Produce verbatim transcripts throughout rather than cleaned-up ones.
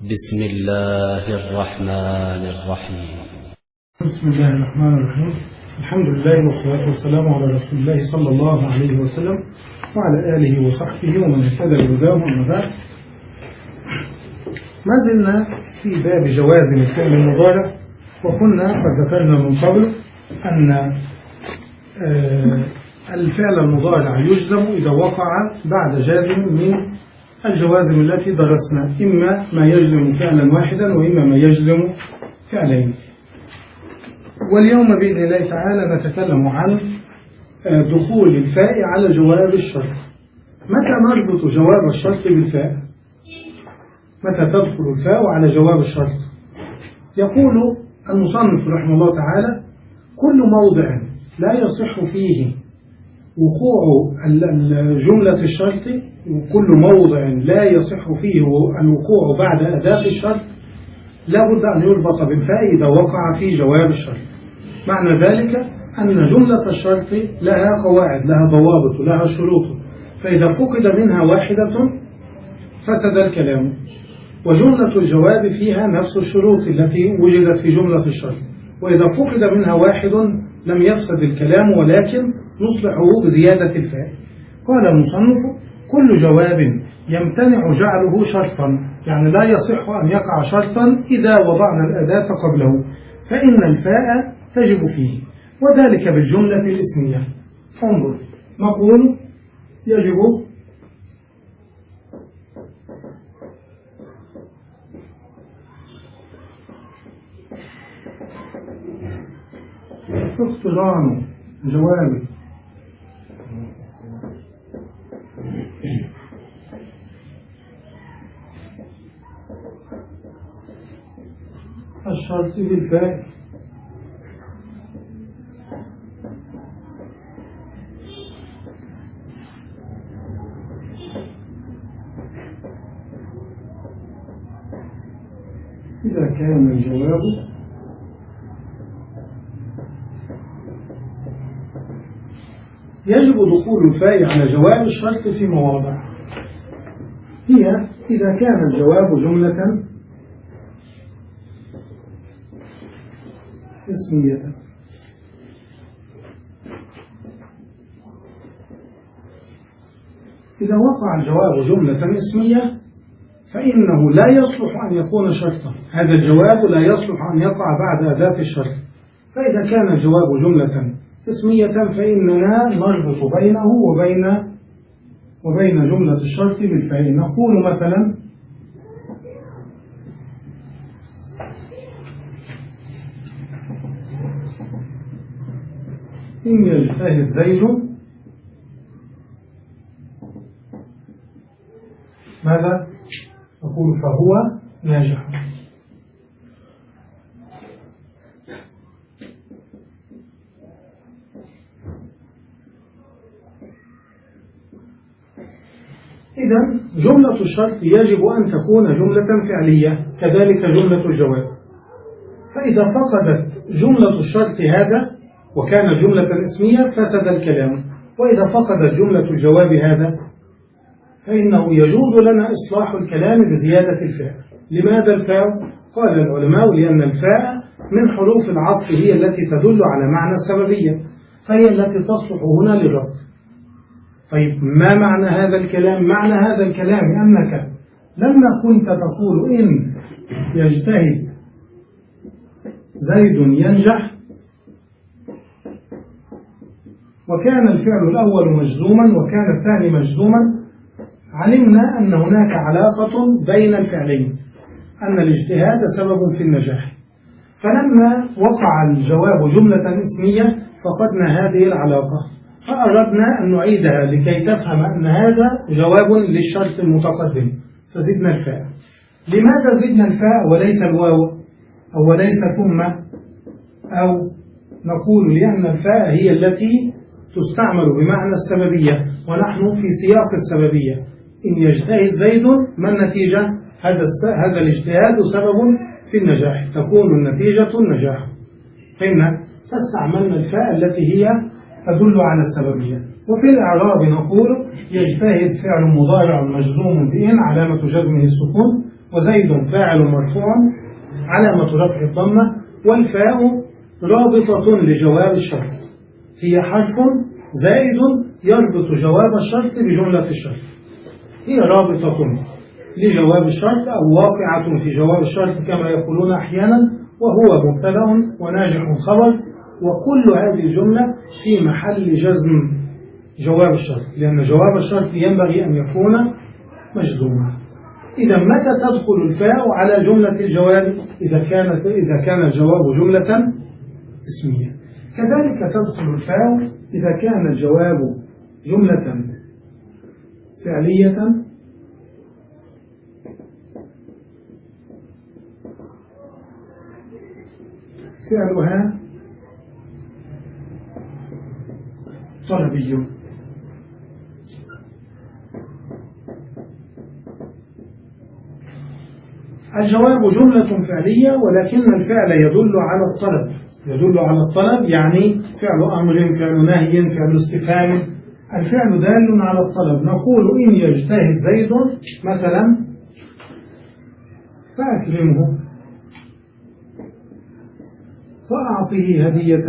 بسم الله الرحمن الرحيم. بسم الله الرحمن الرحيم. الحمد لله والصلاة والسلام على رسول الله صلى الله عليه وسلم وعلى آله وصحبه ومن اهتدى بهداه. أما بعد، ما زلنا في باب جوازم الفعل المضارع، وكنا قد ذكرنا من قبل أن الفعل المضارع يجزم إذا وقع بعد جازم من الجوازم التي درسنا، إما ما يجزم فعلا واحدا وإما ما يجزم فعلين. واليوم بإذن الله تعالى نتكلم عن دخول الفاء على جواب الشرط. متى نربط جواب الشرط بالفاء؟ متى تدخل الفاء على جواب الشرط؟ يقول المصنف رحمه الله تعالى: كل موضع لا يصح فيه وقوع جملة الشرط، وكل موضع لا يصح فيه الوقوع بعد أداة الشرط لا بد أن يربط بالفاء إذا وقع في جواب الشرط. معنى ذلك أن جملة الشرط لها قواعد، لها ضوابط، لها شروط، فإذا فقد منها واحدة فسد الكلام، وجملة الجواب فيها نفس الشروط التي وجدت في جملة الشرط، وإذا فقد منها واحد لم يفسد الكلام ولكن نصلحه بزيادة الفاء. قال المصنف: كل جواب يمتنع جعله شرطا، يعني لا يصح أن يقع شرطا إذا وضعنا الأداة قبله، فإن الفاء تجب فيه، وذلك بالجملة الاسمية. انظر، نقول يجب اقتران جواب الشرط بالفاء، إذا كان الجواب يجب دخول الفاء على جواب الشرط في مواضع. هي إذا كان الجواب جملة اسمية، إذا وقع الجواب جملة اسمية فإنه لا يصلح أن يكون شرطا، هذا الجواب لا يصلح أن يقع بعد أداة الشرط. فإذا كان الجواب جملة اسمية فإننا نربط بينه وبين وبين جملة الشرط بالفاء. نقول مثلا: إن يجتهد زيد ماذا؟ نقول فهو ناجح. إذن جملة الشرط يجب أن تكون جملة فعلية، كذلك جملة الجواب. فإذا فقدت جملة الشرط هذا وكان جملة اسمية فسد الكلام، وإذا فقدت جملة الجواب هذا فإنه يجوز لنا إصلاح الكلام بزيادة الفاء. لماذا الفاء؟ قال العلماء: لأن الفاء من حروف العطف، هي التي تدل على معنى السببية، فهي التي تصلح هنا للربط. طيب، ما معنى هذا الكلام؟ معنى هذا الكلام أنك لما كنت تقول إن يجتهد زيد ينجح، وكان الفعل الأول مجزوما وكان الثاني مجزوما، علمنا أن هناك علاقة بين الفعلين، أن الاجتهاد سبب في النجاح. فلما وقع الجواب جملة اسمية فقدنا هذه العلاقة، فأردنا أن نعيدها لكي تفهم أن هذا جواب للشرط المتقدم، فزدنا الفاء. لماذا زدنا الفاء وليس الواو أو وليس ثم؟ أو نقول لأن الفاء هي التي تستعمل بمعنى السببية، ونحن في سياق السببية. إن يجتهد زيد، ما النتيجة؟ هذا هذا الاجتهاد سبب في النجاح، تكون النتيجة النجاح. فإن فاستعملنا الفاء التي هي تدل على السببية. وفي الإعراب نقول يجتهد فعل مضارع مجزوم بإن علامة جزمه السكون، وزيد فاعل مرفوع علامة رفع الضمة، والفاء رابطة لجواب الشرط، هي حرف زائد يربط جواب الشرط بجملة الشرط، هي رابطة لجواب الشرط أو واقعة في جواب الشرط كما يقولون أحيانا، وهو مبتدأ وناجح خبر، وكل هذه الجملة في محل جزم جواب الشرط، لأن جواب الشرط ينبغي أن يكون مجزوما. إذا متى تدخل الفاء على جملة الجواب؟ إذا كانت إذا كان الجواب جملة اسمية. كذلك تدخل الفاء إذا كان الجواب جملة فعلية فعلها طلبي. الجواب جملة فعلية ولكن الفعل يدل على الطلب، يدل على الطلب يعني فعل أمر، فعل نهي، فعل استفهام، الفعل دال على الطلب. نقول إن يجتهد زيد مثلا فأكرمه، فأعطيه هدية،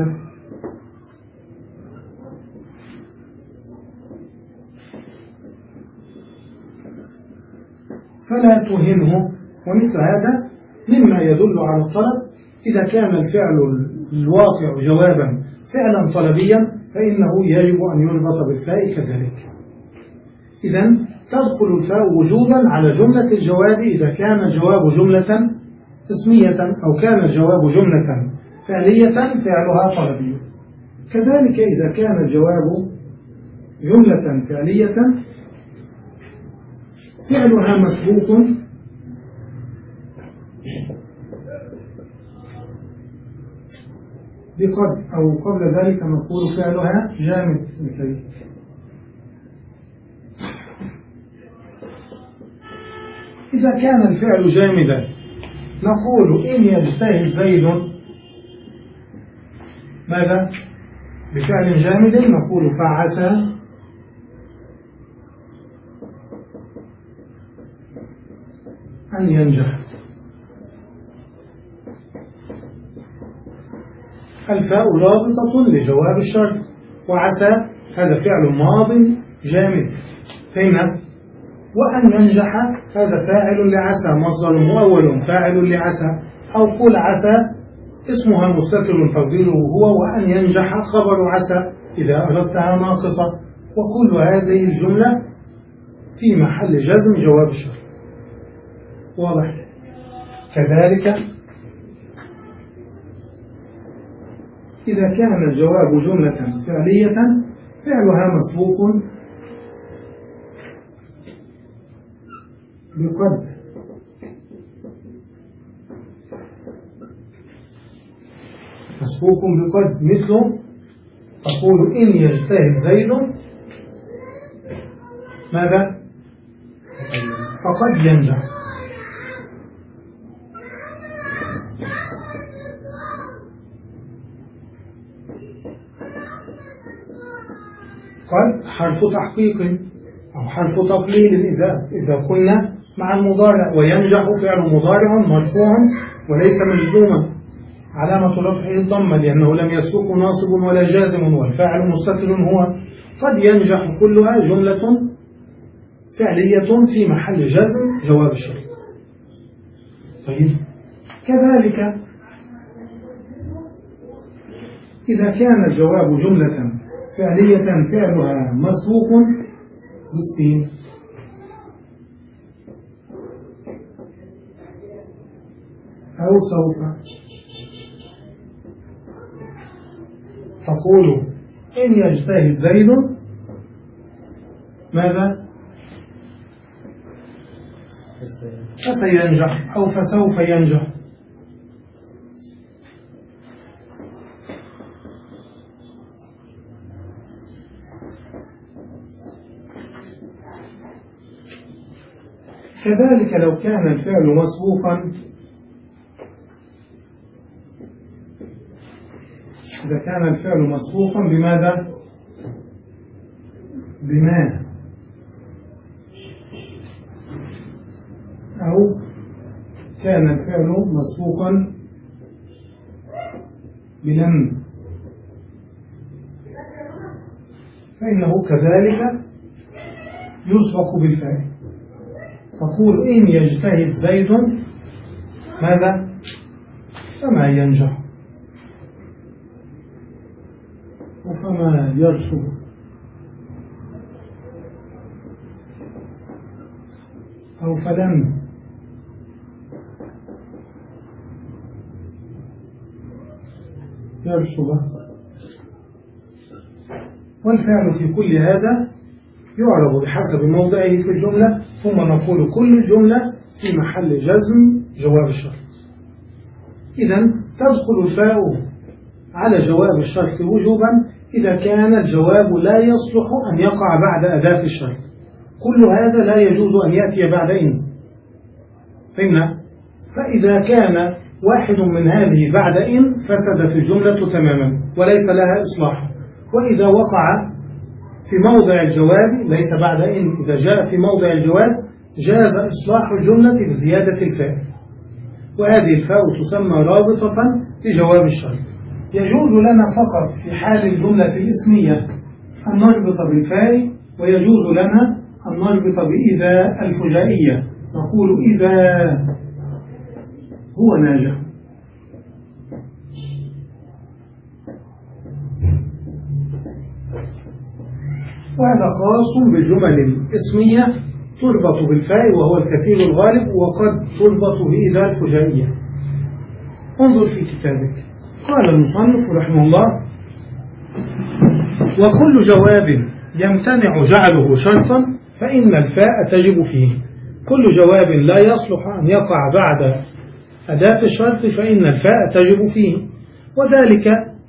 فلا تهنه، ومثل هذا مما يدل على الطلب. إذا كان الفعل الواقع جوابا فعلا طلبيا فإنه يجب أن يربط بالفاء كذلك. إذا تدخل الفاء وجوبا على جملة الجواب إذا كان الجواب جملة اسمية، أو كان الجواب جملة فعلية فعلها طلبي. كذلك إذا كان الجواب جملة فعلية فعلها مسبوق بقد، أو قبل ذلك نقول فعلها جامد مثل. إذا كان الفعل جامدا نقول إن يجتهد زيد ماذا؟ بفعل جامد نقول فعسى أن ينجح. الفاء رابطة لجواب الشرط، وعسى هذا فعل ماض جامد، فهمنا؟ وأن ينجح هذا فاعل لعسى، مصدر مؤول فاعل لعسى، أو قل عسى اسمها مستتر تقديره هو، وأن ينجح خبر عسى إذا أردتها ناقصة، وكل هذه الجملة في محل جزم جواب الشرط. واضح؟ كذلك إذا كان الجواب جملة فعلية فعلها مسبوق بقد، مسبوق بقد، مثل تقول إن يجتهد زيد ماذا؟ فقد ينجح. قد حرف تحقيق أو حرف تقليل إذا إذا كنا مع المضارع، وينجح فعل مضارع مرفوع وليس مجزوما علامة رفعه الضمة لأنه لم يسبقه ناصب ولا جازم، والفاعل مستتر هو. قد ينجح كلها جملة فعلية في محل جزم جواب الشرط. طيب كذلك إذا كان الجواب جملة فعلية فعلها مسبوق بالسين، أو سوف، تقول إن يجتهد زيد ماذا؟ فسينجح أو فسوف ينجح. كذلك لو كان الفعل مسبوقا، إذا كان الفعل مسبوقا بماذا؟ بما، أو كان الفعل مسبوقا بلن فإنه كذلك يسبق بالفعل. تقول إن يجتهد زيد ماذا؟ فما ينجح وفما يرسب أو فلن يرسب. والفعل في كل هذا يعرض بحسب موضعه في الجملة، ثم نقول كل الجملة في محل جزم جواب الشرط. إذن تدخل الفاء على جواب الشرط وجوبا إذا كان الجواب لا يصلح أن يقع بعد أداة الشرط. كل هذا لا يجوز أن يأتي بعد إن. فهمنا؟ فإذا كان واحد من هذه بعد إن فسدت الجملة تماما وليس لها إصلاح. وإذا وقع في موضع الجواب ليس بعد إن، إذا جاء في موضع الجواب جاز إصلاح الجملة بزيادة الفاء، وهذه الفاء تسمى رابطة لجواب الشرط. يجوز لنا فقط في حال الجملة الاسمية أن نربط بالفاء، ويجوز لنا أن نربط بإذا الفجائية، نقول إذا هو ناجح. وهذا خاص بالجمل الاسمية تربط بالفاء وهو الكثير الغالب، وقد تربط بإذا الفجائية. انظر في كتابك، قال المصنف رحمه الله: وكل جواب يمتنع جعله شرطا فإن الفاء تجب فيه. كل جواب لا يصلح أن يقع بعد أداة الشرط فإن الفاء تجب فيه، وذلك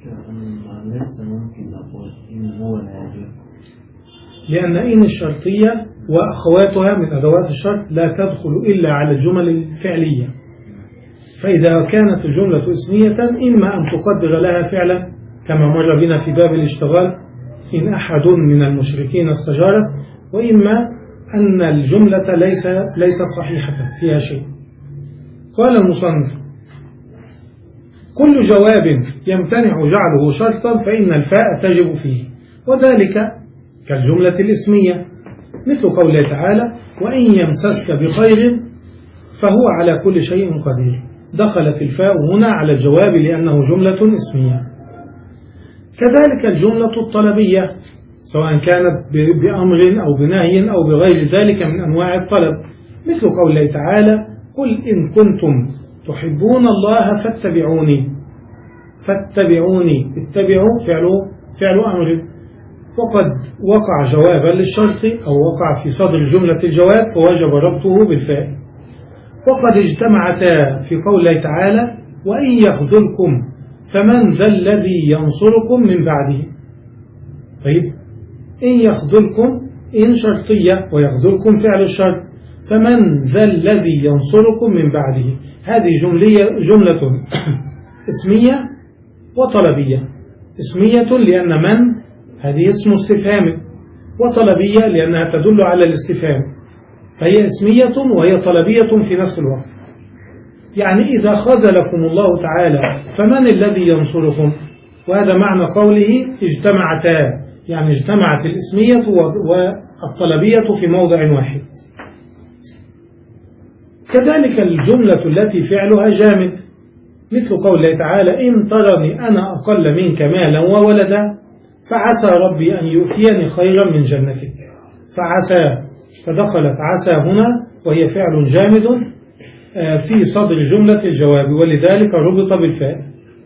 لأن إن الشرطية وأخواتها من أدوات الشرط لا تدخل إلا على الجمل الفعلية. فإذا كانت الجملة اسمية إما أن تقدر لها فعلا كما مر بنا في باب الاشتغال إن أحد من المشركين استجارك، وإما أن الجملة ليس ليست صحيحة فيها شيء. قال المصنف: كل جواب يمتنع جعله شرطا فإن الفاء تجب فيه، وذلك كالجملة الاسمية مثل قوله تعالى: وإن يمسسك بخير فهو على كل شيء قدير. دخلت الفاء هنا على الجواب لأنه جملة اسمية. كذلك الجملة الطلبية سواء كانت بأمر أو بنهي أو بغير ذلك من أنواع الطلب، مثل قوله تعالى: قل إن كنتم تحبون الله فاتبعوني. فاتبعوني، اتبعوا فعل فعل أمر، وقد وقع جوابا للشرط أو وقع في صدر جملة الجواب فوجب ربطه بالفاء. وقد اجتمعتا في قوله تعالى: وإن يخذلكم فمن ذا الذي ينصركم من بعده. طيب، إن يخذلكم إن شرطية ويخذلكم فعل الشرط، فمن ذا الذي ينصركم من بعده. هذه جملية جملة اسمية وطلبية. اسمية لأن من هذه اسم استفهام، وطلبية لأنها تدل على الاستفهام، فهي اسمية وهي طلبية في نفس الوقت. يعني إذا خذلكم الله تعالى فمن الذي ينصركم؟ وهذا معنى قوله اجتمعتا، يعني اجتمعت الاسمية والطلبية في موضع واحد. كذلك الجملة التي فعلها جامد مثل قوله تعالى: إن ترني أنا أقل منك مالا وولدا فعسى ربي أن يؤتيني خيرا من جنتك. فعسى، فدخلت عسى هنا وهي فعل جامد في صدر جملة الجواب، ولذلك ربط بالفاء.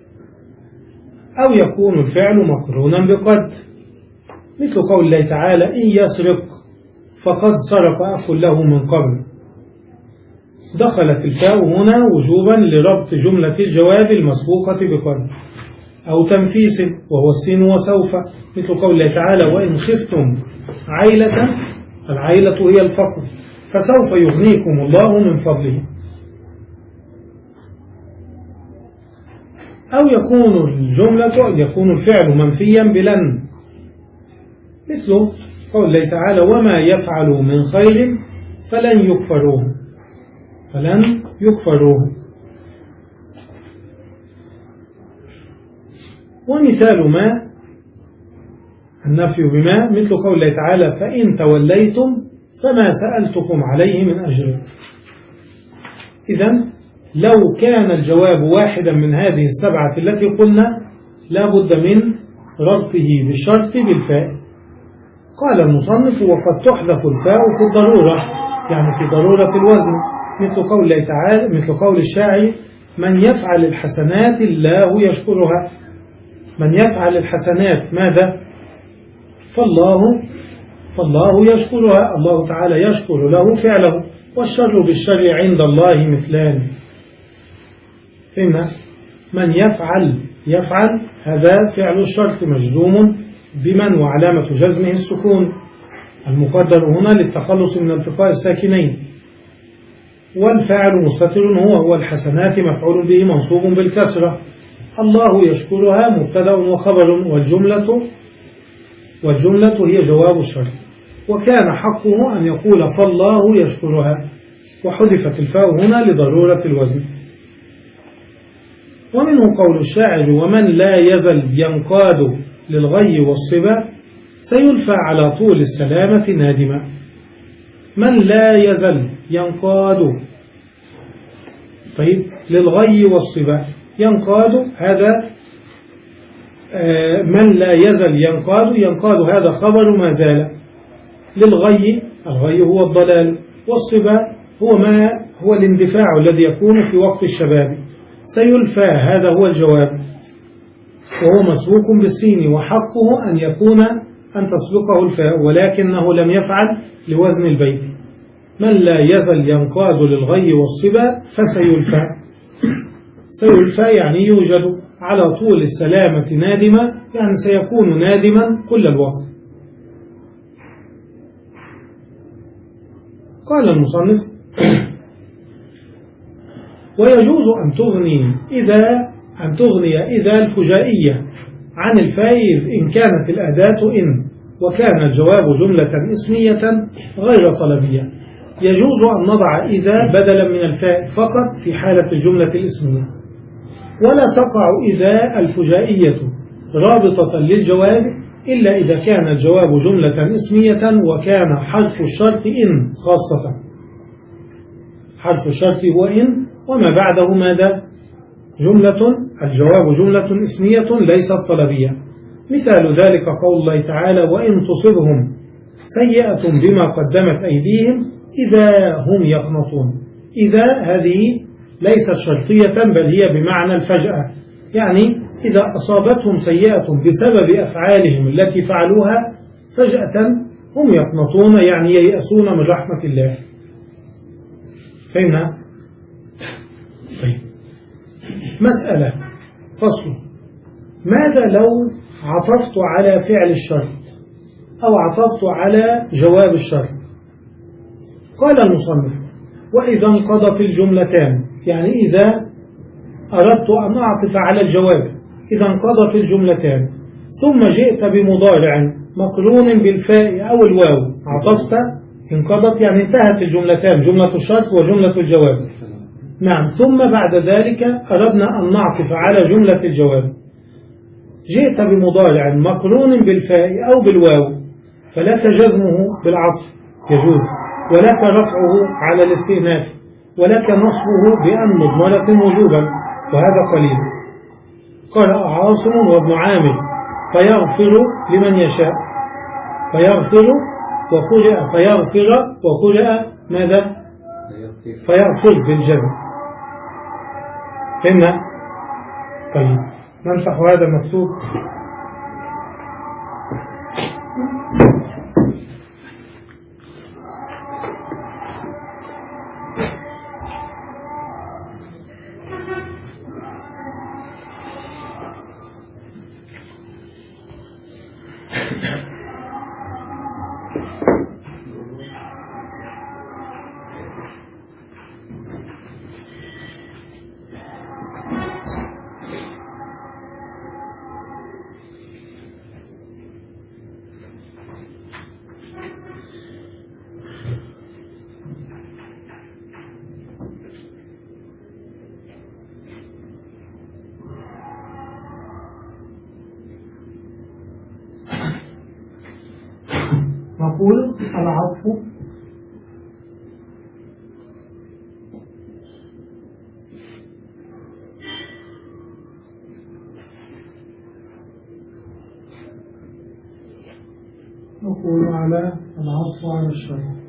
أو يكون الفعل مقرونا بقد مثل قول الله تعالى: إن يسرق فقد سرق أخ له من قبل. دخلت الفاء هنا وجوبا لربط جملة الجواب المسبوقة بقد. أو تنفيس وهو السين وسوف مثل قول الله تعالى: وإن خفتم عيلة، العيلة هي الفقر، فسوف يغنيكم الله من فضله. أو يكون الجملة يكون الفعل منفيا بلن مثل قول الله تعالى: وما يفعلوا من خير فلن يكفروه. فلن يكفروه. ومثال ما النفي بما مثل قول الله تعالى فإن توليتم فما سألتكم عليه من أجر. إذن لو كان الجواب واحدا من هذه السبعة التي قلنا لا بد من ربطه بالشرط بالفاء. قال المصنف وقد تحذف الفاء في الضرورة، يعني في ضرورة الوزن، مثل قول الله تعالى مثل قول الشاعر من يفعل الحسنات الله يشكرها. من يفعل الحسنات ماذا؟ فالله فالله يشكرها، الله تعالى يشكر له فعله، والشر بالشر عند الله مثلان. فهمنا؟ من يفعل يفعل هذا فعل الشرط مجزوم بمن وعلامة جزمه السكون المقدر هنا للتخلص من التقاء الساكنين. والفاعل مستتر هو هو الحسنات مفعول به منصوب بالكسرة. الله يشكرها مبتدأ وخبر، والجملة والجملة هي جواب الشرط. وكان حقه أن يقول فالله يشكرها، وحذفت الفاء هنا لضرورة الوزن. ومنه قول الشاعر ومن لا يزل ينقاد للغي والصبا سيلفى على طول السلامة نادما. من لا يزل ينقاد طيب للغي والصبا، ينقاد هذا آه من لا يزل ينقاد، ينقاد هذا خبر ما زال. للغي، الغي هو الضلال، والصبا هو ما هو الاندفاع الذي يكون في وقت الشباب. سيلفى هذا هو الجواب، وهو مسبوق بالسين، وحقه أن يكون أن تسبقه الفاء، ولكنه لم يفعل لوزن البيت. من لا يزل ينقاد للغي والصبا فسيلفى. سيلفى يعني يوجد على طول السلامة نادما، يعني سيكون نادما كل الوقت. قال المصنف ويجوز أن تغني إذا أن تغني إذا الفجائية عن الفائل إن كانت الأداة إن، وكان الجواب جملة اسمية غير طلبية. يجوز أن نضع إذا بدلا من الفاء فقط في حالة الجملة الاسمية، ولا تقع إذا الفجائية رابطة للجواب إلا إذا كان الجواب جملة اسمية وكان حرف الشرط إن خاصة. حرف الشرط هو إن، وما بعده ماذا؟ جملة، الجواب جملة اسمية ليست طلبية. مثال ذلك قول الله تعالى وإن تصبهم سيئة بما قدمت أيديهم إذا هم يقنطون. إذا هذه ليست شرطية بل هي بمعنى الفجأة، يعني إذا أصابتهم سيئة بسبب أفعالهم التي فعلوها فجأة هم يقنطون، يعني ييأسون من رحمة الله. فهمنا؟ طيب، مسألة فصل. ماذا لو عطفت على فعل الشرط أو عطفت على جواب الشرط؟ قال المصنف وإذا انقضت الجملتان، يعني إذا أردت أن أعطف على الجواب إذا انقضت الجملتان ثم جئت بمضارع مقرون بالفاء أو الواو، عطفت انقضت يعني انتهت الجملتان، جملة الشرط وجملة الجواب. نعم، ثم بعد ذلك أردنا أن نعطف على جملة الجواب، جئت بمضارع مقرون بالفاء أو بالواو، فلك جزمه بالعطف يجوز، ولك رفعه على الاستئناف، ولك نصبه بأن مضمرة وجوبا، وهذا قليل. قرأ عاصم وابن عامر فيغفر لمن يشاء، فيغفر وقرأ فيغفر وقرأ ماذا؟ فيغفر بالجزم. فهمنا؟ طيب، نمسح هذا المكتوب. نقول العطف نقول على العطف على الشرط.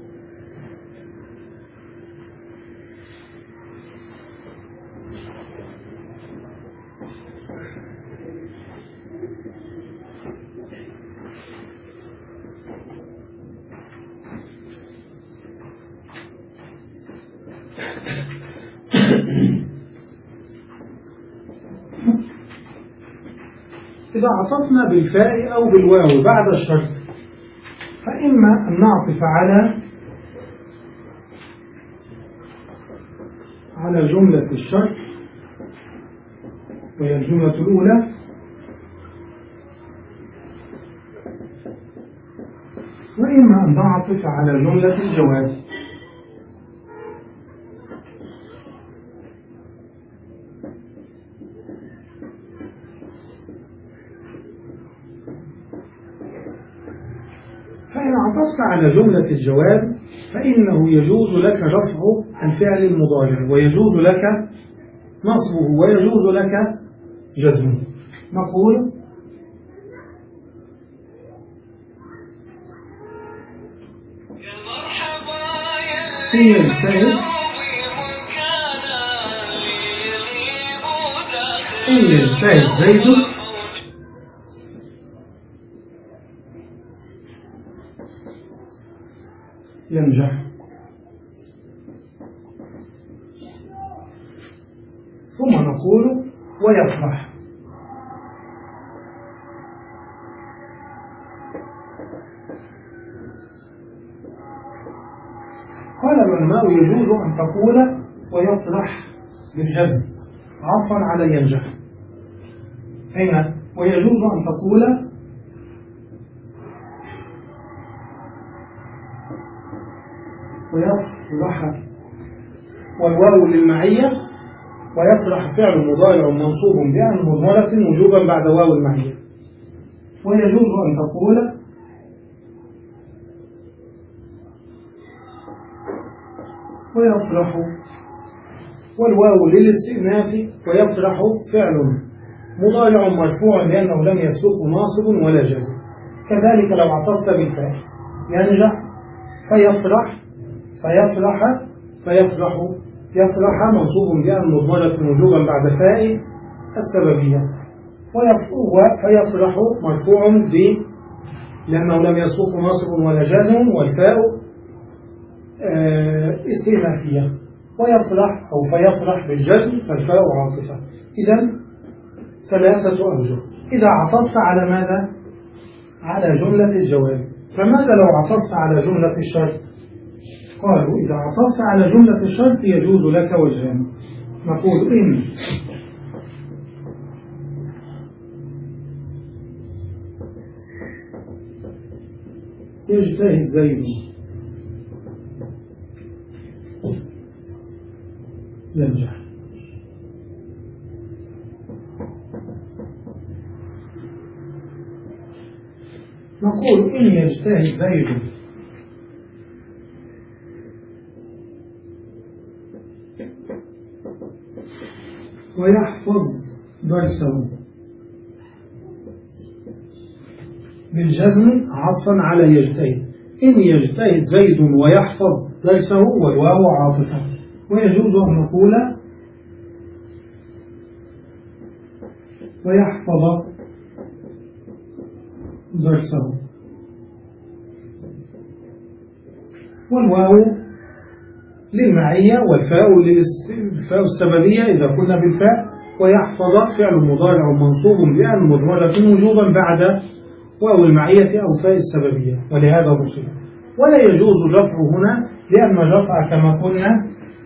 إذا عطفنا بالفاء أو بالواو بعد الشرط فإما أن نعطف على على جملة الشرط وهي الجملة الأولى، وإما أن نعطف على جملة الجواب. فإن عطفت على جملة الجواب فإنه يجوز لك رفع الفعل المضارع ويجوز لك نصبه ويجوز لك جزمه. نقول إن يجتهد إن يجتهد زيد ينجح. ثم نقول ويفرح. قال العلماء يجوز أن تقول ويفرح بالجزم عطفا على ينجح، هنا ويجوز أن تقول ويفرح والواو للمعية، ويفرح فعل مضارع منصوب بأن مضمرة وجوبا بعد واو المعية. ويجوز أن تقول ويفرح والواو للاستئناف، ويفرح فعل مضارع مرفوع لأنه لم يسبقه ناصب ولا جزم. كذلك لو عطفت بالفاء ينجح فيفرح فيفرح فيفرح يفرح منصوب بأن مضمرة وجوبا بعد فاء السببية، فيفرح مرفوع ب لأنه لم يسبقه ناصب ولا جازم والفاء استئنافية، ويفرح أو فيفرح بالجزم فالفاء عاطفة. إذن ثلاثة أوجه. إذا عطفت على ماذا؟ على جملة الجواب. فماذا لو عطفت على جملة الشرط؟ قالوا إذا عطفت على جملة الشرط يجوز لك وجهان. نقول إن يجتهد زيد ينجح. نقول إن يجتهد زيد ويحفظ درسه بالجزم عطفا على يجتهد. إن يجتهد زيد ويحفظ درسه والواو عاطفة. ويجوز أن نقول ويحفظ درسه والواو للمعية والفاء للفاء السببية إذا كنا بالفاء. ويحفظ فعل مضارع منصوب بأن مضمرة وجوبا بعد واو المعية أو فاء السببية ولهذا نصب. ولا يجوز الرفع هنا لأن الرفع كما قلنا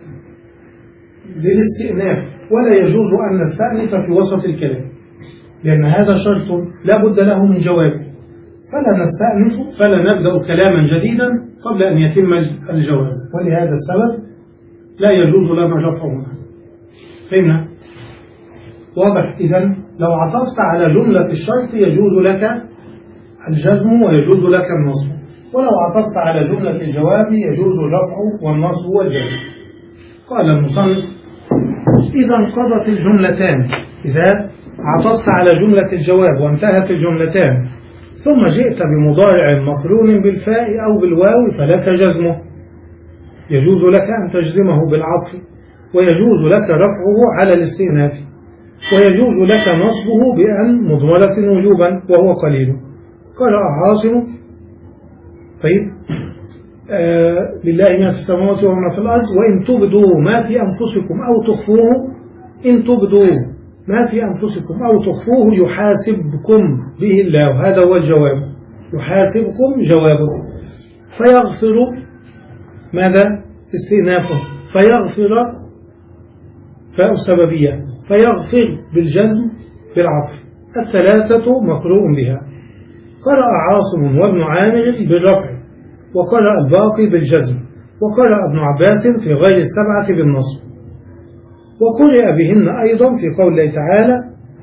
للاستئناف، ولا يجوز أن نستأنف في وسط الكلام لأن هذا شرط لا بد له من جواب، فلا نستأنف فلا نبدأ كلاما جديدا قبل أن يتم الجواب، ولهذا السبب لا يجوز لنا الرفع هنا. فهمنا؟ واضح؟ إذن لو عطفت على جملة الشرط يجوز لك الجزم ويجوز لك النصب، ولو عطفت على جملة الجواب يجوز الرفع والنصب والجزم. قال المصنف: إذا انقضت الجملتان، إذا عطفت على جملة الجواب وانتهت الجملتان ثم جئت بمضارع مقرون بالفاء أو بالواو فلك جزمه، يجوز لك أن تجزمه بالعطف، ويجوز لك رفعه على الاستئناف، ويجوز لك نصبه بأن مضمرة وجوبا وهو قليل. قرأ عاصم: طيب آه لله ما في السماوات وما في الأرض وإن تبدوا ما في أنفسكم أو تخفوه، إن تبدوا ما في أنفسكم أو تخفوه يحاسبكم به الله. هذا هو الجواب، يحاسبكم جوابه. فيغفر ماذا؟ استئنافه. فيغفر فاء سببية، فيغفر بالجزم بالعطف، الثلاثة مقروء بها. قرأ عاصم وابن عامر بالرفع، وقرأ الباقي بالجزم، وقرأ ابن عباس في غير السبعة بالنصب، وقرأ بهن أيضا في قول الله تعالى: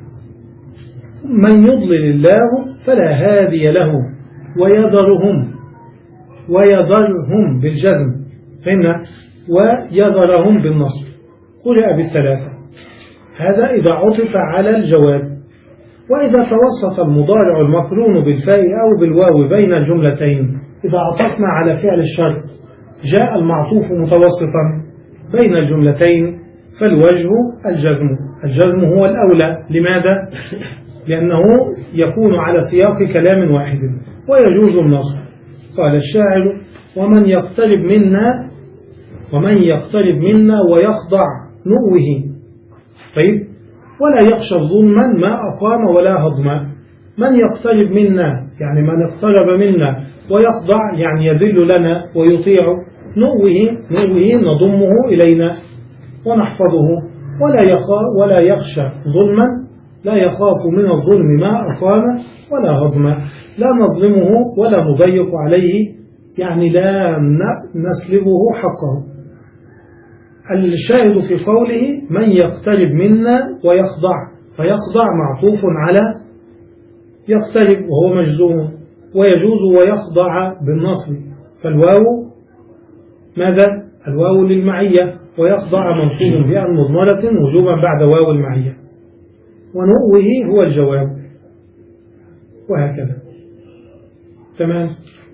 من يضلل الله فلا هادي له ويذرهم ويذرهم بالجزم، فهمنا؟ ويذرهم بالنصب، قرأ بالثلاثة. هذا إذا عطف على الجواب. وإذا توسط المضارع المقرون بالفاء أو بالواو بين الجملتين، إذا عطفنا على فعل الشرط جاء المعطوف متوسطا بين الجملتين فالوجه الجزم. الجزم هو الأولى. لماذا؟ لأنه يكون على سياق كلام واحد. ويجوز النصب. قال الشاعر: ومن يقترب منا ومن يقترب منا ويخضع نؤوه. طيب، ولا يخشى ظلما ما أقام ولا هضما. من يقترب منا يعني من اقترب منا، ويخضع يعني يذل لنا ويطيع. نؤوه نؤوه نضمه إلينا ونحفظه. ولا يخاف ولا يخشى ظلما، لا يخاف من الظلم ما أقام ولا هضما. لا نظلمه ولا نضيق عليه، يعني لا نسلبه حقه. الشاهد في قوله: من يقترب منا ويخضع، فيخضع معطوف على يقترب وهو مجزوم، ويجوز ويخضع بالنصب، فالواو ماذا؟ الواو للمعية، ويخضع منصوب بأن مضمرة وجوبا بعد واو المعية، ونؤوه هو الجواب، وهكذا. تمام.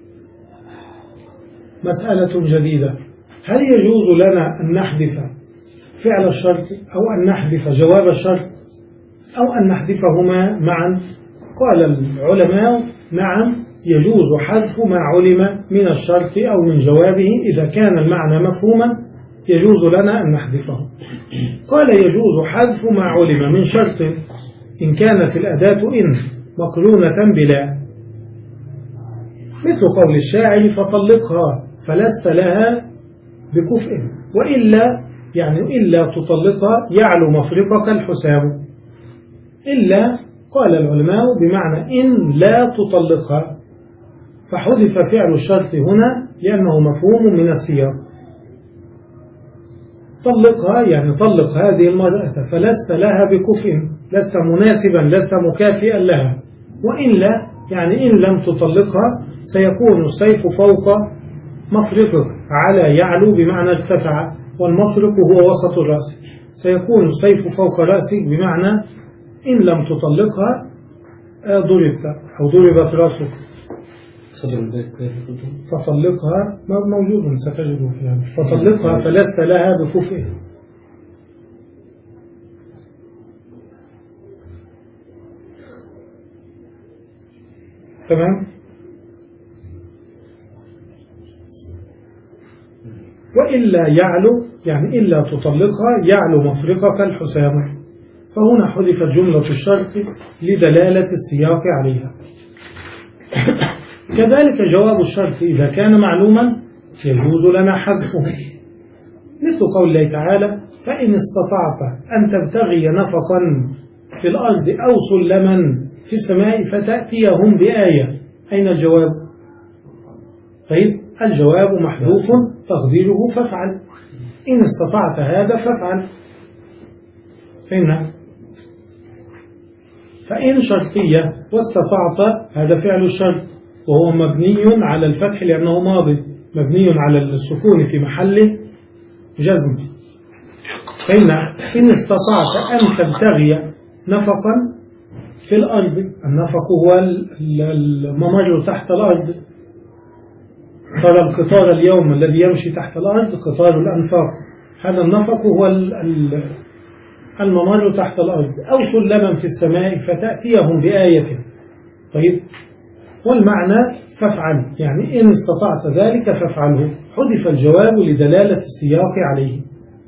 مسألة جديدة: هل يجوز لنا أن نحذف فعل الشرط أو أن نحذف جواب الشرط أو أن نحذفهما معا؟ قال العلماء: نعم، يجوز حذف ما علم من الشرط أو من جوابه إذا كان المعنى مفهوما، يجوز لنا أن نحذفه. قال: يجوز حذف ما علم من شرط إن كانت الأداة إن مقرونة بلا، مثل قول الشاعر: فطلقها فلست لها بكفء، وإلا يعني إلا تطلقها يعلو مفرقك الحساب. إلا قال العلماء بمعنى إن لا تطلقها، فحذف فعل الشرط هنا لأنه مفهوم من السياق. طلقها يعني طلق هذه المرأة فلست لها بكفء، لست مناسبا، لست مكافئا لها. وإلا يعني إن لم تطلقها سيكون السيف فوق مفرقك، على يعلو بمعنى ارتفع، والمفرق هو وسط الرأس، سيكون السيف فوق رأسك بمعنى إن لم تطلقها ضربت أو ضربت رأسك. فطلقها موجود ستجده يعني. فطلقها فلست لها بكفء. تمام. وإلا يعلو يعني إلا تطلقها يعلو مفرقك الحسام، فهنا حذفت جملة الشرط لدلالة السياق عليها. كذلك جواب الشرط إذا كان معلوما يجوز لنا حذفه، مثل قول الله تعالى: فإن استطعت أن تبتغي نفقا في الأرض أو سلما في السماء فتأتيهم بآية. أين الجواب؟ طيب، الجواب محذوف تقديره فافعل، إن استطعت هذا فافعل. فإن فإن شرطية واستطعت هذا فعل الشرط، وهو مبني على الفتح لأنه ماضي، مبني على السكون في محل جزم. فإن إن استطعت أن تبتغي نفقا في الأرض، النفق هو الممر تحت الأرض، ترى القطار اليوم الذي يمشي تحت الأرض قطار الأنفاق، هذا النفق هو الممر تحت الأرض، أو سلما في السماء فتأتيهم بآية. طيب، والمعنى فافعل، يعني إن استطعت ذلك فافعله، حذف الجواب لدلالة السياق عليه.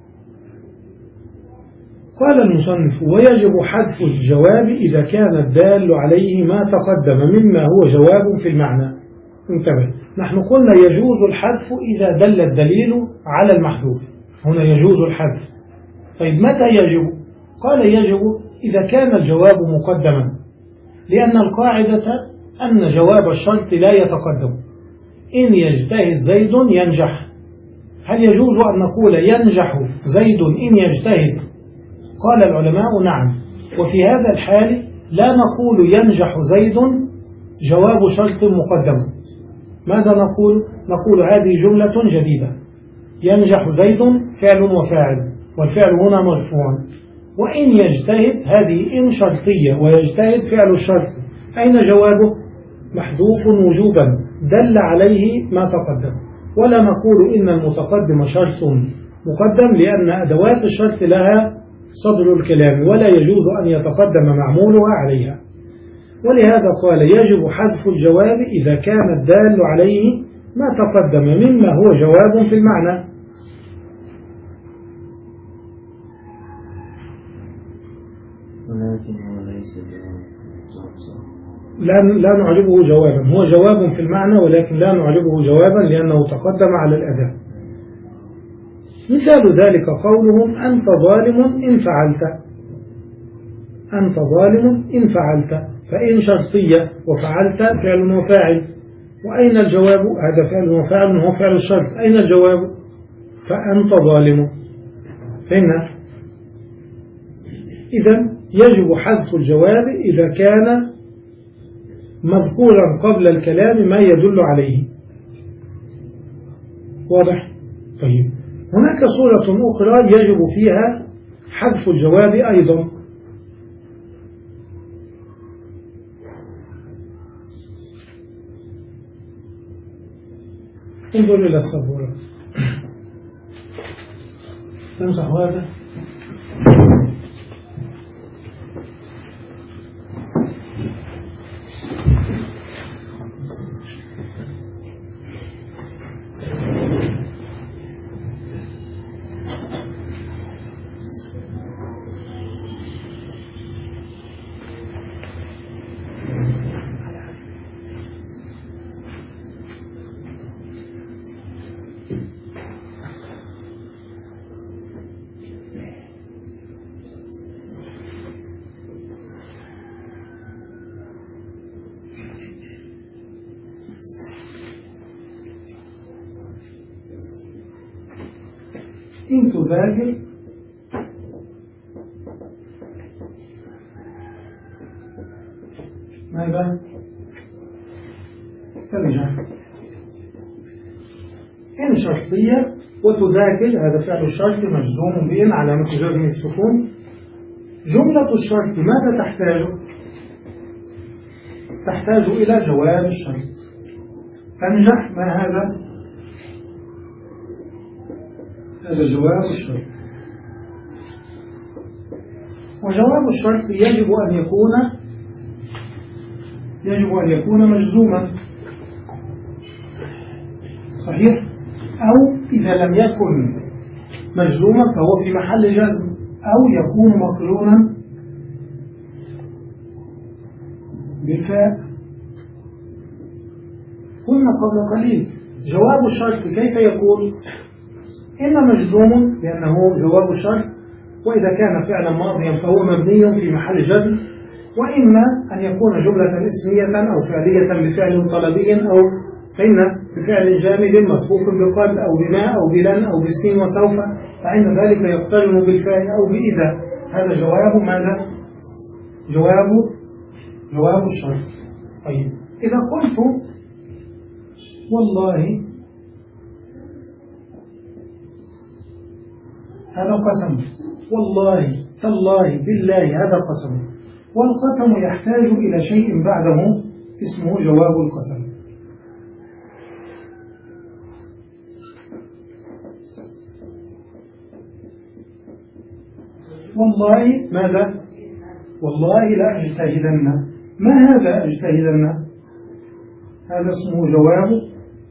قال المصنف: ويجب حذف الجواب إذا كان الدال عليه ما تقدم مما هو جواب في المعنى. انتبه، نحن قلنا يجوز الحذف إذا دل الدليل على المحذوف، هنا يجوز الحذف. طيب، متى يجب؟ قال يجب إذا كان الجواب مقدما، لأن القاعدة أن جواب الشرط لا يتقدم. إن يجتهد زيد ينجح، هل يجوز أن نقول ينجح زيد إن يجتهد؟ قال العلماء: نعم. وفي هذا الحال لا نقول ينجح زيد جواب شرط مقدم. ماذا نقول؟ نقول هذه جملة جديدة، ينجح زيد فعل وفاعل، والفعل هنا مرفوع، وإن يجتهد هذه إن شرطية، ويجتهد فعل الشرط، أين جوابه؟ محذوف وجوبا دل عليه ما تقدم. ولا نقول إن المتقدم شرط مقدم، لأن أدوات الشرط لها صدر الكلام، ولا يجوز أن يتقدم معمولها عليها. ولهذا قال: يجب حذف الجواب إذا كان الدال عليه ما تقدم مما هو جواب في المعنى. ولكن هو ليس جواب، لا لا نعربه جوابا، هو جواب في المعنى ولكن لا نعربه جوابا لأنه تقدم على الأداة. مثال ذلك قولهم: أنت ظالم إن فعلت. أنت ظالم إن فعلت، فإن شرطية وفعلت فعل وفاعل، وأين الجواب؟ هذا فعل وفاعل وهو فعل الشرط، أين الجواب؟ فأنت ظالم. فهمنا؟ إذن يجب حذف الجواب إذا كان مذكورا قبل الكلام ما يدل عليه. واضح؟ طيب، هناك صورة أخرى يجب فيها حذف الجواب أيضا. انظر إلى السبورة، تمسح هذا. إن تذاكر ماذا؟ تنجح. إن شرطية وتذاكر، هذا فعل الشرط مجزوم بإن علامة جزم السكون. جملة الشرط ماذا تحتاج؟ تحتاج إلى جواب الشرط. تنجح، ما هذا؟ هذا جواب الشرط. وجواب الشرط يجب أن يكون يجب أن يكون مجزوما، صحيح؟ أو إذا لم يكن مجزوما فهو في محل جزم، أو يكون مقرونا بالفاء. قلنا قبل قليل جواب الشرط كيف يكون؟ إما مجزوم لأنه جواب الشرط، وإذا كان فعلا ماضيا فهو مبني في محل جزم، وإما أن يكون جملة اسمية أو فعلية بفعل طلبي، أو فإن بفعل جامد مسبوق بقد أو بما أو بلن أو بسين وسوف، فعند ذلك يقترن بالفعل أو بإذا. هذا جواب ماذا؟ جواب جواب الشرط. طيب، إذا قلت والله هذا قسم، والله تالله بالله هذا قسم. والقسم يحتاج إلى شيء بعده اسمه جواب القسم. والله ماذا؟ والله لا أجتهدن. ما هذا أجتهدن؟ هذا اسمه جواب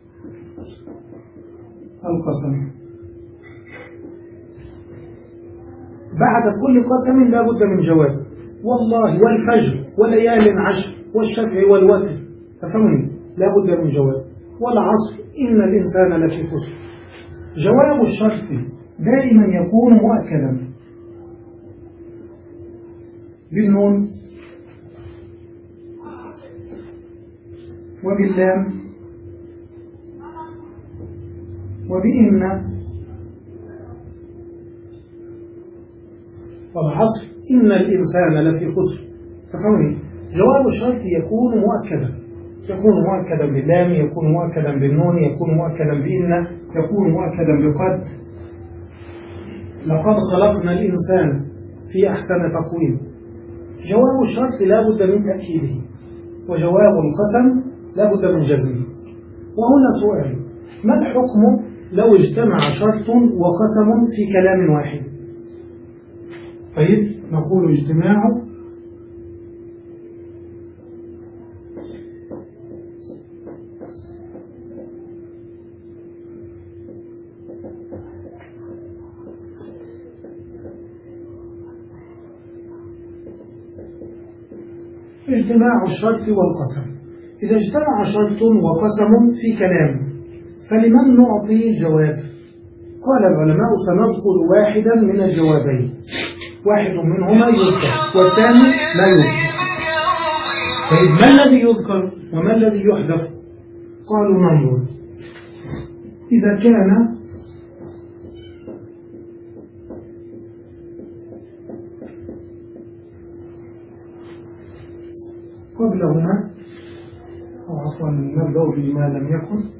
القسم. بعد كل قسم لا بد من جواب. والله والفجر وليال عشر والشفع والوتر، تفهمني؟ لا بد من جواب. والعصر إن الإنسان لفي خسر. جواب الشرط دائما يكون مؤكدا بالنون وباللام وبإن. والعصر إن الإنسان لفي خسر، تفهمني؟ جواب الشرط يكون مؤكدا، يكون مؤكدا باللام، يكون مؤكدا بالنون، يكون مؤكدا بإن، يكون مؤكدا بقد. لقد خلقنا الإنسان في أحسن تقويم. جواب الشرط لا بد من تأكيده، وجواب القسم لا بد من جزمه. وهنا سؤال: ما الحكم لو اجتمع شرط وقسم في كلام واحد؟ طيب نقول اجتماع اجتماع الشرط والقسم. إذا اجتمع شرط وقسم في كلام فلمن نعطي الجواب؟ قال العلماء: سنذكر واحدا من الجوابين، واحد منهما يذكر والثاني لا يذكر. طيب ما الذي يذكر وما الذي يحدث؟ قالوا: ننظر. إذا كان قبلهما، أو عفوا نبدأ بما لم يكن.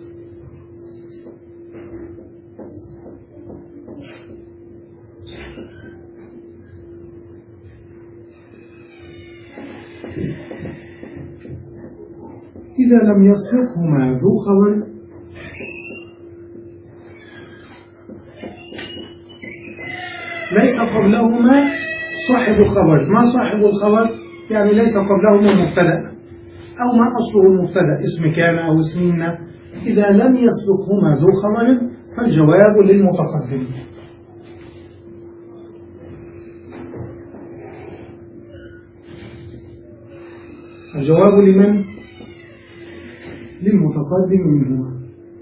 إذا لم يسبقهما ذو خبر ليس قبلهما صاحب الخبر. ما صاحب الخبر؟ يعني ليس قبلهما مبتدأ، أو ما أصله المبتدأ اسم كان أو اسم إن. إذا لم يسبقهما ذو خبر فالجواب للمتقدم. الجواب لمن؟ للمتقدم منهما.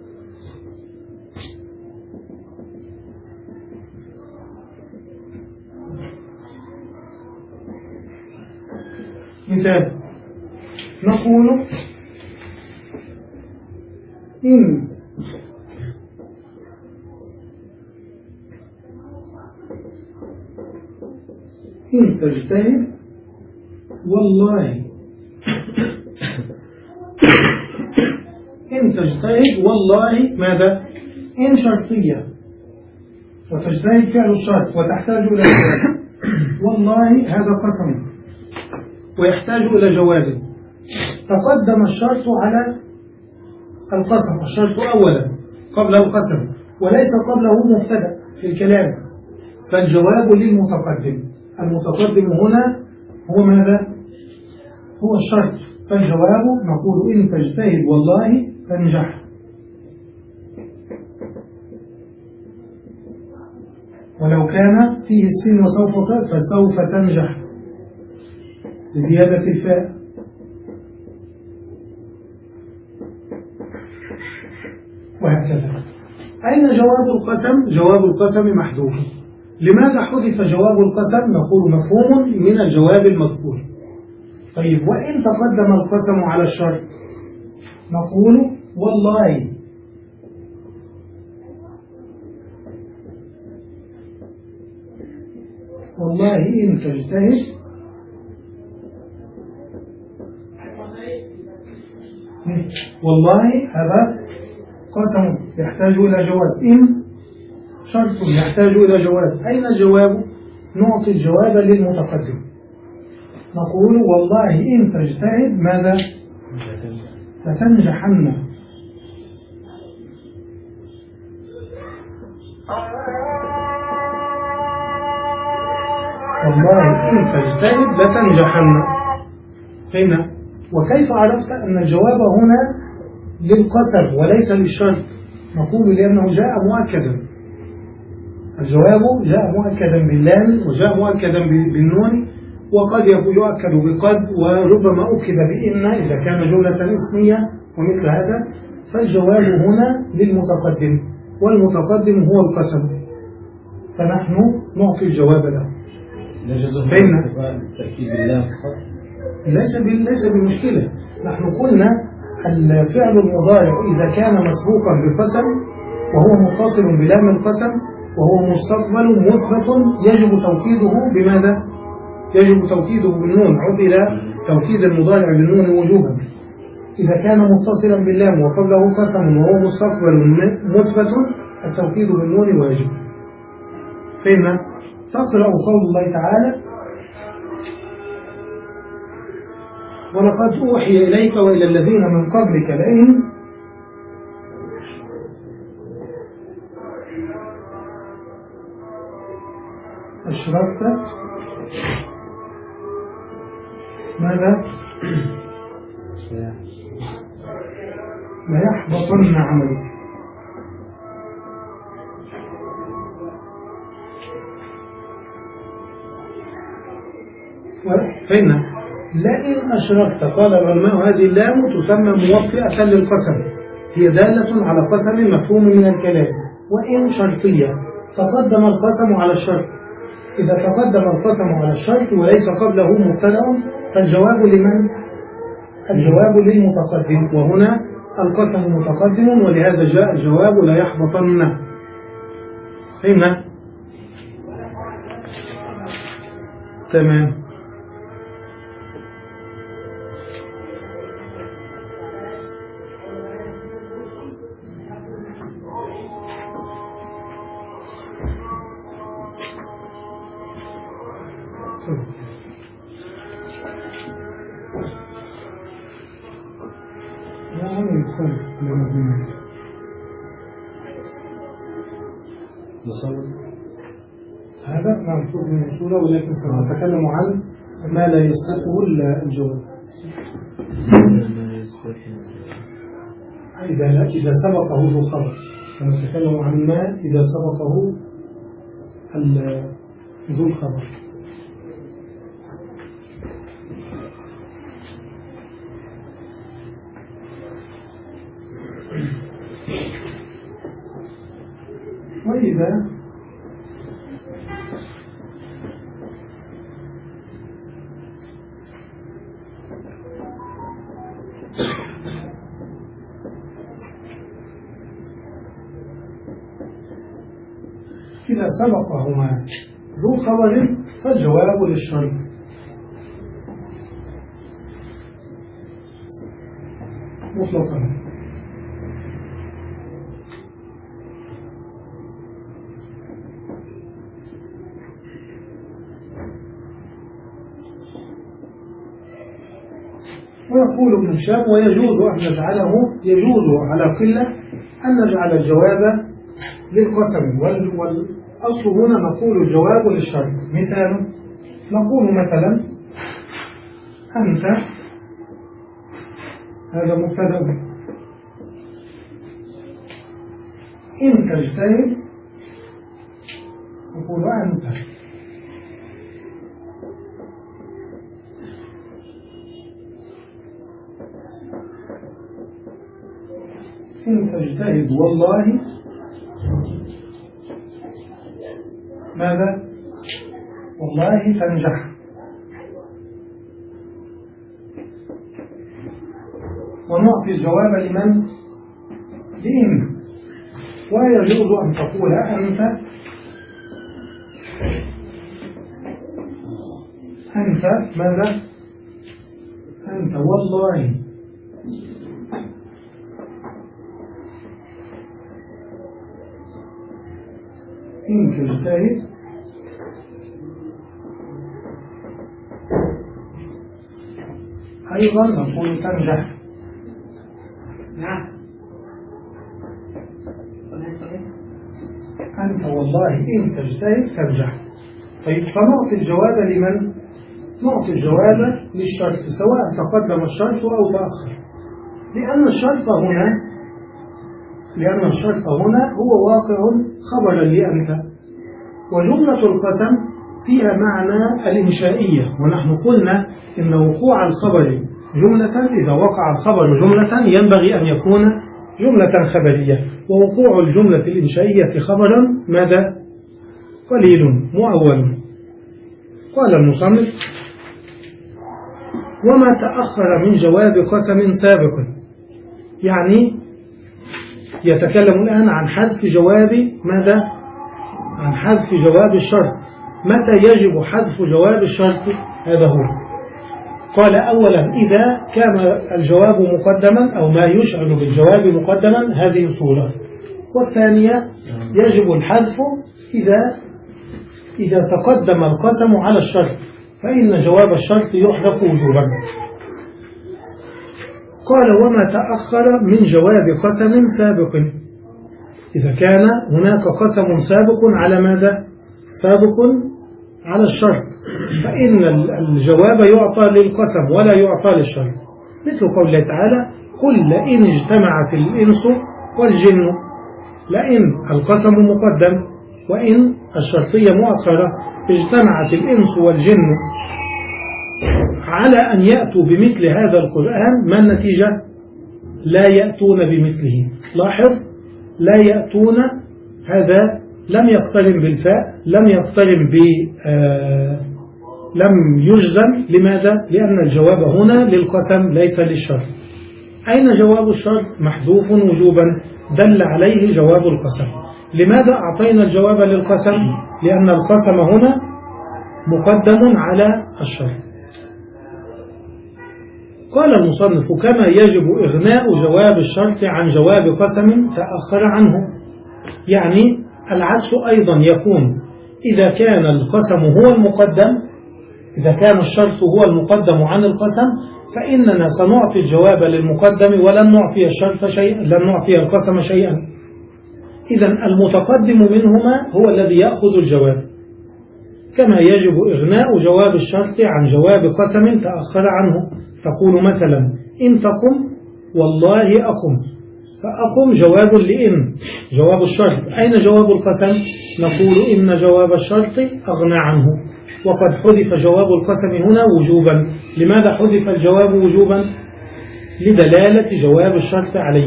مثال: نقول إن إن تجتهد والله إن تجتهد والله ماذا؟ إن شرطية، وتجتهد فعل الشرط وتحتاج إلى جواب. والله هذا قسم ويحتاج إلى جواب. تقدم الشرط على القسم، الشرط أولا قبل القسم، وليس قبله مبتدأ في الكلام، فالجواب للمتقدم. المتقدم هنا هو ماذا؟ هو الشرط. فالجواب نقول إن تجتهد والله تنجح. ولو كان فيه السين وسوف فسوف تنجح بزيادة الفاء. وهكذا. أين جواب القسم؟ جواب القسم محذوف. لماذا حذف جواب القسم؟ نقول مفهوم من الجواب المذكور. طيب وإن تقدم القسم على الشرط نقول والله والله إن تجتهد والله هذا قسم يحتاج إلى جواب، إن شرط يحتاج إلى جواب. أين الجواب؟ نعطي الجواب للمتقدم، نقول والله إن تجتهد ماذا؟ لتنجحن. والله إن تجتهد لتنجحن. هنا وكيف عرفت أن الجواب هنا للقسم وليس للشرط؟ نقول لأنه جاء مؤكدا، الجواب جاء مؤكدا باللام وجاء مؤكدا بالنون، وقد يؤكد بقد، وربما أكد بإن إذا كان جملة اسمية ومثل هذا. فالجواب هنا للمتقدم، والمتقدم هو القسم، فنحن نعطي الجواب له. فهمنا؟ ليس ليس بمشكلة. نحن قلنا الفعل المضارع إذا كان مسبوقا بقسم وهو متصل بلام القسم وهو مستقبل مثبت يجب توكيده بماذا؟ يجب توكيده بالنون، عطل توكيد المضارع بالنون وجوبا. إذا كان متصلا باللام وقبله قسم وهو مستقبل مثبت التوكيد بالنون واجب. فهمنا؟ تقرأ قول الله تعالى: ولقد أوحي إليك وإلى الذين من قبلك لئن أشركت ماذا؟ ليحبطن عملك. فهمنا؟ لئن أشركت، قال العلماء هذه اللام تسمى موطئة للقسم، هي دالة على قسم مفهوم من الكلام. وإن شرطية، تقدم القسم على الشرط. إذا تقدم القسم على الشرط وليس قبله مبتدأ فالجواب لمن؟ الجواب للمتقدم، وهنا القسم متقدم ولهذا جاء الجواب لا يحبطن. فهمنا؟ تمام. هذا مفروض من الأصول، ولكن سنتكلم عن ما لا يسبقه الجواب. إذا إذا سبقه ذو خبر، سنتكلم عن ما إذا سبقه ذو الخبر. وإذا إذا سبقهما ذو خبر فالجواب للشرط. مطلقا. ويقول ابن هشام: ويجوز أن نجعله، يجوز على قلة أن نجعل الجواب للقسم، والأصل هنا نقول الجواب للشرط. مثال: نقول مثلا أنت، هذا مبتدأ، إن تجتهد نقول أنت، إن تجتهد والله ماذا؟ والله تنجح. ونعطي الجواب لمن؟ لإن. ويجوز أن تقول أنت أنت ماذا؟ أنت والله إن تجتهد أيضا نقول تنجح. نعم أنت والله إن تجتهد تنجح. طيب فنعطي الجواب لمن؟ نعطي الجواب للشرط سواء تقدم الشرط أو تأخر، لأن الشرط هنا لأن الشرط هنا هو واقع خبرا لأنت، وجملة القسم فيها معنى الإنشائية، ونحن قلنا إن وقوع الخبر جملة إذا وقع الخبر جملة ينبغي أن يكون جملة خبرية، ووقوع الجملة الإنشائية خبرا ماذا؟ قليل مؤول. قال المصنف: وما تأخر من جواب قسم سابق، يعني يتكلم الآن عن حذف جواب ماذا؟ عن حذف جواب الشرط. متى يجب حذف جواب الشرط؟ هذا هو. قال: أولا إذا كان الجواب مقدما أو ما يشعر بالجواب مقدما، هذه صورة. والثانية يجب الحذف إذا إذا تقدم القسم على الشرط، فإن جواب الشرط يحذف وجوبا. قال: وما تأخر من جواب قسم سابق، إذا كان هناك قسم سابق على ماذا؟ سابق على الشرط، فإن الجواب يعطى للقسم ولا يعطى للشرط، مثل قوله تعالى: قل لئن اجتمعت الإنس والجن، لئن القسم مقدم وإن الشرطية مؤخرة، اجتمعت الإنس والجن على أن يأتوا بمثل هذا القرآن، ما النتيجة؟ لا يأتون بمثله. لاحظ، لا يأتون، هذا لم يقترن بالفاء، لم يقترن ب آه لم يجزم. لماذا؟ لأن الجواب هنا للقسم ليس للشرط. أين جواب الشرط؟ محذوف وجوبا، دل عليه جواب القسم. لماذا أعطينا الجواب للقسم؟ لأن القسم هنا مقدم على الشرط. قال المصنف: كما يجب إغناء جواب الشرط عن جواب قسم تأخر عنه، يعني العكس أيضا يكون إذا كان القسم هو المقدم، إذا كان الشرط هو المقدم عن القسم، فإننا سنعطي الجواب للمقدم ولن نعطي الشرط شيئا، لن نعطي القسم شيئا. إذن المتقدم منهما هو الذي يأخذ الجواب. كما يجب إغناء جواب الشرط عن جواب قسم تأخر عنه، تقول مثلا: إن تقم والله أقم، فأقم جواب لإن، جواب الشرط. أين جواب القسم؟ نقول إن جواب الشرط أغنى عنه، وقد حذف جواب القسم هنا وجوبا. لماذا حذف الجواب وجوبا؟ لدلالة جواب الشرط عليه،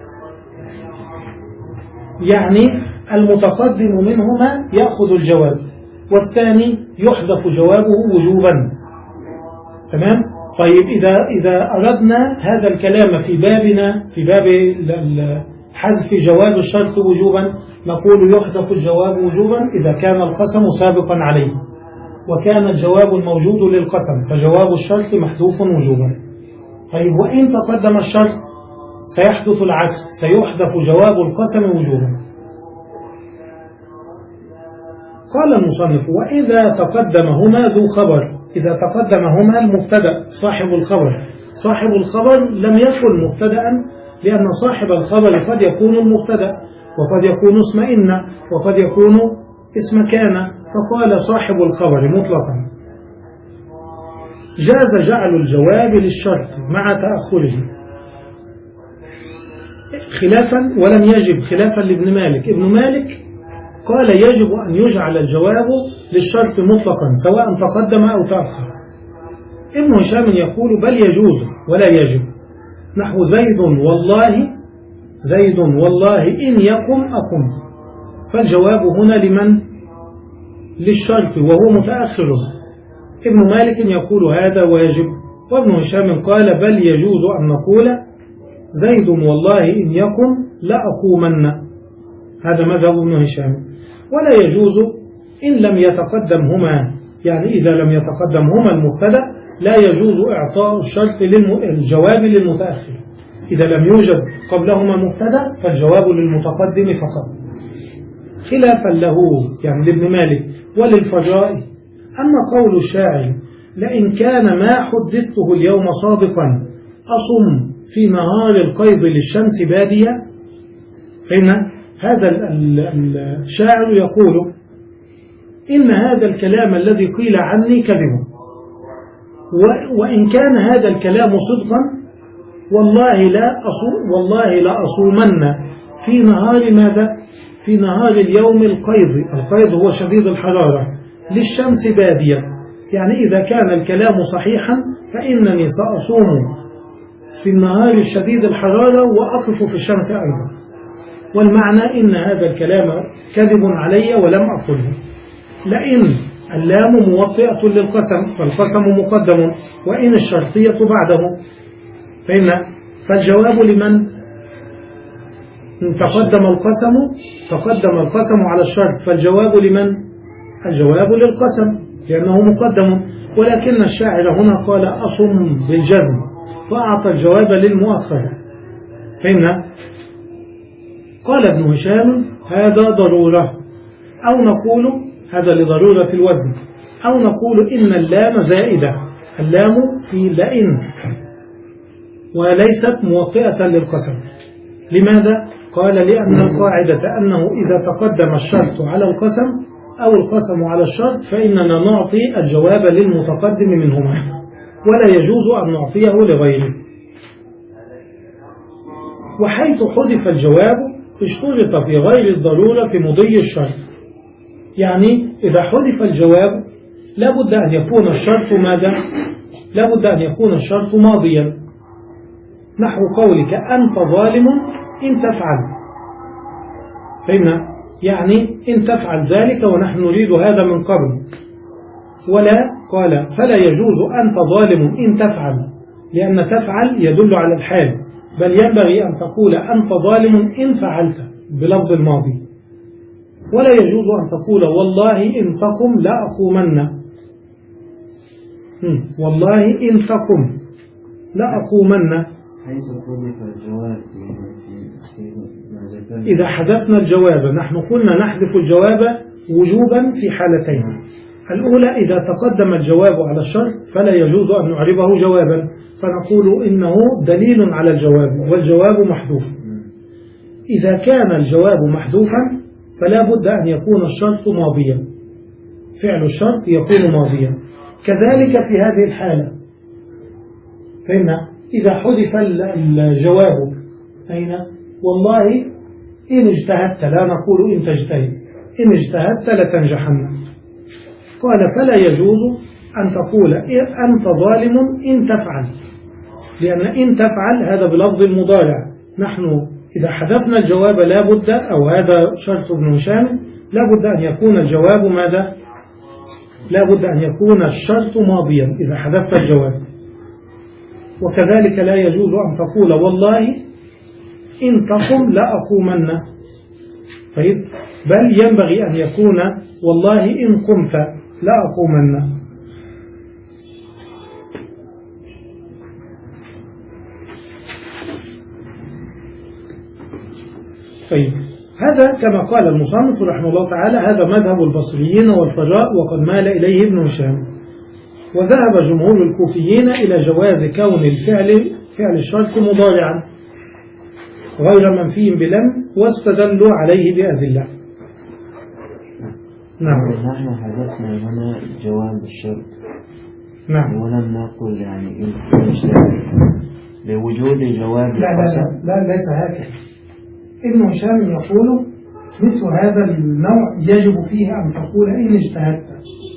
يعني المتقدم منهما يأخذ الجواب والثاني يحذف جوابه وجوبا. تمام؟ طيب إذا إذا أردنا هذا الكلام في بابنا، في باب حذف جواب الشرط وجوبا، نقول يحذف الجواب وجوبا إذا كان القسم سابقا عليه، وكان الجواب الموجود للقسم، فجواب الشرط محذوف وجوبا. طيب وإن تقدم الشرط سيحدث العكس، سيحذف جواب القسم وجوبا. قال المصنف: وإذا تقدمهما ذو خبر، إذا تقدمهما المبتدأ صاحب الخبر. صاحب الخبر لم يكن مبتدأ، لأن صاحب الخبر قد يكون المبتدأ، وقد يكون اسم إن، وقد يكون اسم كان، فقال صاحب الخبر مطلقا. جاز جعل الجواب للشرط مع تأخره، خلافا ولم يجب، خلافا لابن مالك. ابن مالك قال يجب أن يجعل الجواب للشرط مطلقا سواء تقدم أو تأخر. ابن هشام يقول بل يجوز ولا يجب، نحو زيد والله، زيد والله إن يقم أقم، فالجواب هنا لمن؟ للشرط وهو متأخر. ابن مالك يقول هذا واجب، وابن هشام قال بل يجوز أن نقول زيد والله إن يقم لا أقومن، هذا مذهب ابن هشام. ولا يجوز إن لم يتقدمهما، يعني إذا لم يتقدمهما المبتدأ لا يجوز إعطاء الشرط للجواب للمتأخر. إذا لم يوجد قبلهما مبتدأ فالجواب للمتقدم فقط. خلافا له يعني لابن مالك وللفجاء. أما قول الشاعر لئن كان ما حدثته اليوم صادقا أصم في نهار القيض للشمس بادية، فإن هذا الشاعر يقول إن هذا الكلام الذي قيل عني كذب، وإن كان هذا الكلام صدقا والله لا أصوم والله لا أصومن في نهار ماذا؟ في نهار اليوم القيض. القيض هو شديد الحرارة للشمس بادية، يعني إذا كان الكلام صحيحا فإنني سأصوم في النهار الشديد الحرارة وأقف في الشمس أيضا. والمعنى إن هذا الكلام كذب علي ولم أقله. لئن اللام موطئة للقسم فالقسم مقدم، وإن الشرطية بعده، فإن فالجواب لمن تقدم القسم تقدم القسم على الشرط، فالجواب لمن؟ الجواب للقسم لأنه مقدم. ولكن الشاعر هنا قال أصم بالجزم فأعطى الجواب للمؤخر. فإن قال ابن هشام هذا ضرورة، أو نقول هذا لضرورة الوزن، أو نقول إن اللام زائدة، اللام في لئن وليست موطئة للقسم. لماذا؟ قال لأن القاعدة أنه إذا تقدم الشرط على القسم أو القسم على الشرط فإننا نعطي الجواب للمتقدم منهما، ولا يجوز أن نعطيه لغيره. وحيث حذف الجواب اشترط في غير الضرورة في مضي الشرط، يعني إذا حذف الجواب لابد أن يكون الشرط ماذا؟ لابد أن يكون الشرط ماضيا، نحو قولك أنت ظالم إن تفعل، فهمنا؟ يعني إن تفعل ذلك ونحن نريد هذا من قبل. ولا قال فلا يجوز أنت ظالم إن تفعل، لأن تفعل يدل على الحال، بل ينبغي أن تقول أنت ظالم إن فعلت بلفظ الماضي. ولا يجوز أن تقول والله إن تقم لا أقومن، والله إن تقم لا أقومن. إذا حذفنا الجواب، نحن قلنا نحذف الجواب وجوبا في حالتين. الأولى إذا تقدم الجواب على الشرط فلا يجوز أن نعربه جوابا، فنقول إنه دليل على الجواب والجواب محذوف. إذا كان الجواب محذوفا فلا بد أن يكون الشرط ماضيا، فعل الشرط يكون ماضيا. كذلك في هذه الحالة، فإن إذا حذف الجواب أين والله إن اجتهدت، لا نقول إن تجتهد، إن اجتهدت لتنجحن. قال فلا يجوز أن تقول أنت ظالم إن تفعل، لأن إن تفعل هذا بلفظ المضارع. نحن إذا حذفنا الجواب لا بد، أو هذا شرط ابن هشام، لا بد أن يكون الجواب ماذا؟ لا بد أن يكون الشرط ماضيا إذا حذفت الجواب. وكذلك لا يجوز أن تقول والله إن تقم لا أقومن، طيب، بل ينبغي أن يكون والله إن قمت لا أقومن. طيب، هذا كما قال المصنف رحمه الله تعالى هذا مذهب البصريين والفراء، وقد مال إليه ابن هشام. وذهب جمهور الكوفيين إلى جواز كون الفعل فعل الشرط مضارعا غير منفي بلم، واستدلوا عليه بأدلة. نعم. نحن حذفنا هنا جواب الشرط، نعم، ولم نقل يعني لوجود جواب لا لا, لا لا ليس هكذا. ابن هشام يقول مثل هذا النوع يجب فيه أن تقول إن اجتهدت.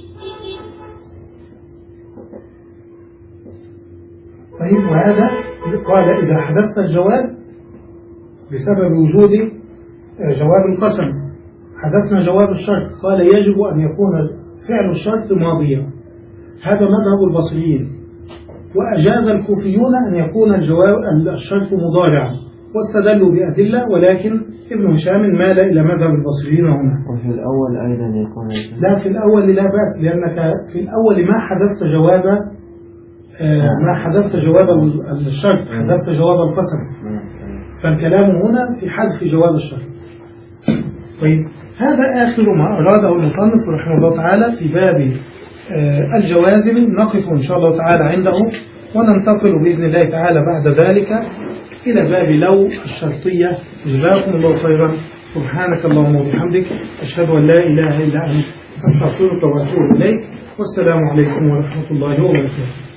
طيب، وهذا قال إذا حذفت الجواب بسبب وجود جواب القسم، حذفنا جواب الشرط، قال يجب أن يكون فعل الشرط ماضيا. هذا مذهب البصريين. وأجاز الكوفيون أن يكون الجواب الشرط مضارعا، واستدلوا بأدلة، ولكن ابن هشام مال إلى مذهب البصريين هنا. وفي الأول أيضا يكون لا، في الأول لا بأس، لأنك في الأول ما حذفت جواب ما حذفت جواب الشرط، حذفت جواب القسم، فالكلام هنا في حذف جواب الشرط. طيب هذا آخر ما أراده المصنف رحمه الله تعالى في باب الجوازم. نقف إن شاء الله تعالى عنده وننتقل بإذن الله تعالى بعد ذلك إلى باب لو الشرطية. جزاكم الله خيرا. سبحانك اللهم وبحمدك أشهد أن لا إله إلا أنت أستغفرك وأتوب إليك. والسلام عليكم ورحمة الله وبركاته.